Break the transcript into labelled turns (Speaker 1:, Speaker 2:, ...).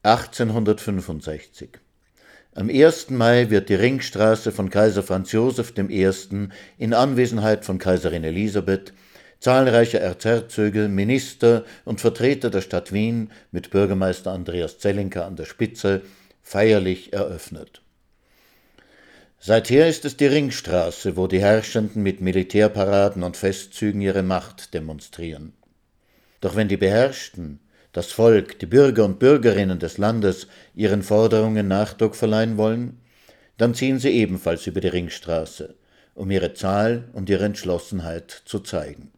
Speaker 1: 1865. Am 1. Mai wird die Ringstraße von Kaiser Franz Joseph I. in Anwesenheit von Kaiserin Elisabeth, zahlreicher Erzherzöge, Minister und Vertreter der Stadt Wien mit Bürgermeister Andreas Zellinker an der Spitze feierlich eröffnet. Seither ist es die Ringstraße, wo die Herrschenden mit Militärparaden und Festzügen ihre Macht demonstrieren. Doch wenn die Beherrschten, das Volk, die Bürger und Bürgerinnen des Landes ihren Forderungen Nachdruck verleihen wollen, dann ziehen sie ebenfalls über die Ringstraße, um ihre Zahl und ihre Entschlossenheit zu zeigen.